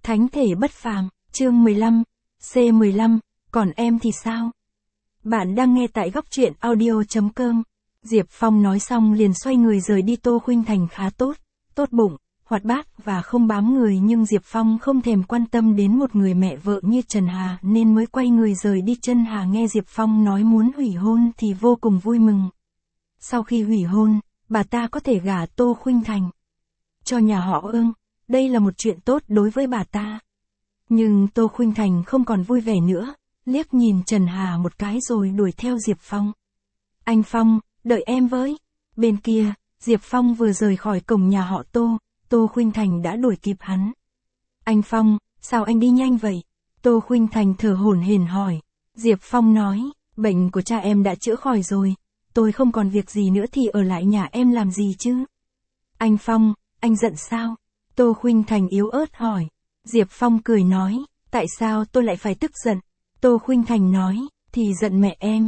Thánh thể bất phàm, chương 15, C15, còn em thì sao? Bạn đang nghe tại góc truyện audio.com. Diệp Phong nói xong liền xoay người rời đi. Tô Khuynh Thành khá tốt bụng, hoạt bát và không bám người, nhưng Diệp Phong không thèm quan tâm đến một người mẹ vợ như Trần Hà nên mới quay người rời đi. Trần Hà nghe Diệp Phong nói muốn hủy hôn thì vô cùng vui mừng. Sau khi hủy hôn, bà ta có thể gả Tô Khuynh Thành cho nhà họ Ưng, đây là một chuyện tốt đối với bà ta. Nhưng Tô Khuynh Thành không còn vui vẻ nữa, liếc nhìn Trần Hà một cái rồi đuổi theo Diệp Phong. Anh Phong, đợi em với. Bên kia, Diệp Phong vừa rời khỏi cổng nhà họ Tô, Tô Khuynh Thành đã đuổi kịp hắn. Anh Phong, sao anh đi nhanh vậy? Tô Khuynh Thành thở hổn hển hỏi. Diệp Phong nói, bệnh của cha em đã chữa khỏi rồi, tôi không còn việc gì nữa thì ở lại nhà em làm gì chứ? Anh Phong, anh giận sao? Tô Khuynh Thành yếu ớt hỏi. Diệp Phong cười nói, tại sao tôi lại phải tức giận? Tô Khuynh Thành nói, thì giận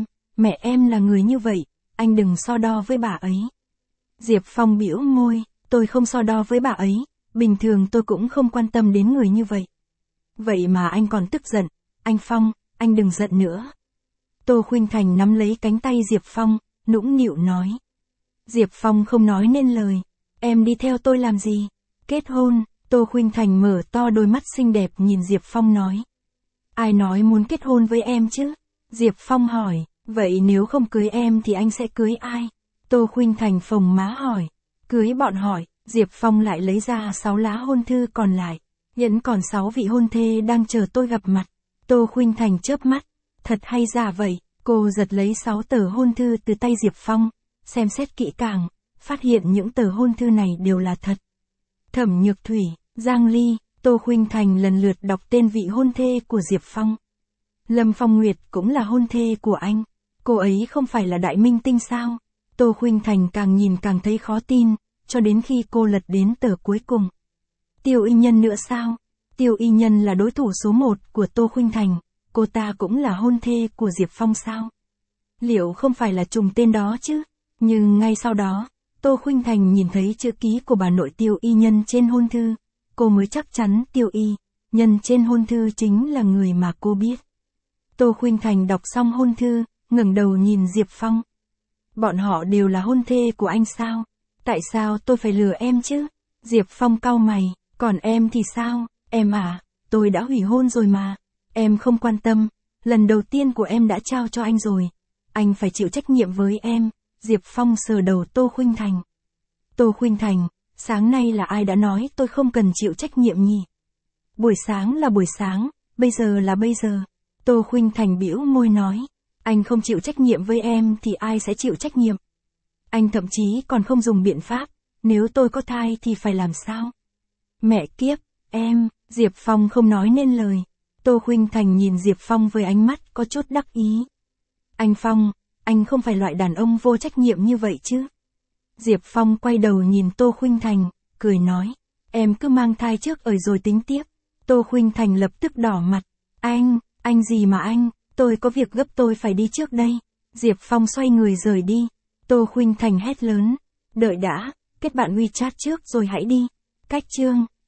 mẹ em là người như vậy, anh đừng so đo với bà ấy. Diệp Phong bĩu môi, tôi không so đo với bà ấy, bình thường tôi cũng không quan tâm đến người như vậy. Vậy mà anh còn tức giận, anh Phong, anh đừng giận nữa. Tô Khuynh Thành nắm lấy cánh tay Diệp Phong, nũng nịu nói. Diệp Phong không nói nên lời, em đi theo tôi làm gì? Kết hôn. Tô Khuynh Thành mở to đôi mắt xinh đẹp nhìn Diệp Phong nói. Ai nói muốn kết hôn với em chứ? Diệp Phong hỏi, vậy nếu không cưới em thì anh sẽ cưới ai? Tô Khuynh Thành phồng má hỏi, cưới bọn hỏi. Diệp Phong lại lấy ra 6 lá hôn thư còn lại, vẫn còn 6 vị hôn thê đang chờ tôi gặp mặt. Tô Khuynh Thành chớp mắt, thật hay giả vậy? Cô giật lấy 6 tờ hôn thư từ tay Diệp Phong, xem xét kỹ càng, phát hiện những tờ hôn thư này đều là thật. Thẩm Nhược Thủy, Giang Ly. Tô Khuynh Thành lần lượt đọc tên vị hôn thê của Diệp Phong. Lâm Phong Nguyệt cũng là hôn thê của anh. Cô ấy không phải là đại minh tinh sao? Tô Khuynh Thành càng nhìn càng thấy khó tin, cho đến khi cô lật đến tờ cuối cùng. Tiêu Y Nhân nữa sao? Tiêu Y Nhân là đối thủ số 1 của Tô Khuynh Thành, cô ta cũng là hôn thê của Diệp Phong sao? Liệu không phải là trùng tên đó chứ? Nhưng ngay sau đó, Tô Khuynh Thành nhìn thấy chữ ký của bà nội Tiêu Y Nhân trên hôn thư, cô mới chắc chắn Tiêu Y Nhân trên hôn thư chính là người mà cô biết. Tô Khuynh Thành đọc xong hôn thư, ngẩng đầu nhìn Diệp Phong. Bọn họ đều là hôn thê của anh sao? Tại sao tôi phải lừa em chứ? Diệp Phong cau mày, còn em thì sao? Em à, tôi đã hủy hôn rồi mà. Em không quan tâm, lần đầu tiên của em đã trao cho anh rồi. Anh phải chịu trách nhiệm với em. Diệp Phong sờ đầu Tô Khuynh Thành. Tô Khuynh Thành, sáng nay là ai đã nói tôi không cần chịu trách nhiệm nhỉ? Buổi sáng là buổi sáng, bây giờ là bây giờ. Tô Khuynh Thành bĩu môi nói, anh không chịu trách nhiệm với em thì ai sẽ chịu trách nhiệm? Anh thậm chí còn không dùng biện pháp, nếu tôi có thai thì phải làm sao? Mẹ kiếp, em. Diệp Phong không nói nên lời. Tô Khuynh Thành nhìn Diệp Phong với ánh mắt có chút đắc ý. Anh Phong, anh không phải loại đàn ông vô trách nhiệm như vậy chứ? Diệp Phong quay đầu nhìn Tô Khuynh Thành, cười nói, em cứ mang thai trước rồi tính tiếp. Tô Khuynh Thành lập tức đỏ mặt, anh gì mà anh, tôi có việc gấp tôi phải đi trước đây. Diệp Phong xoay người rời đi. Tô Khuynh Thành hét lớn, đợi đã, kết bạn WeChat trước rồi hãy đi. Cách chương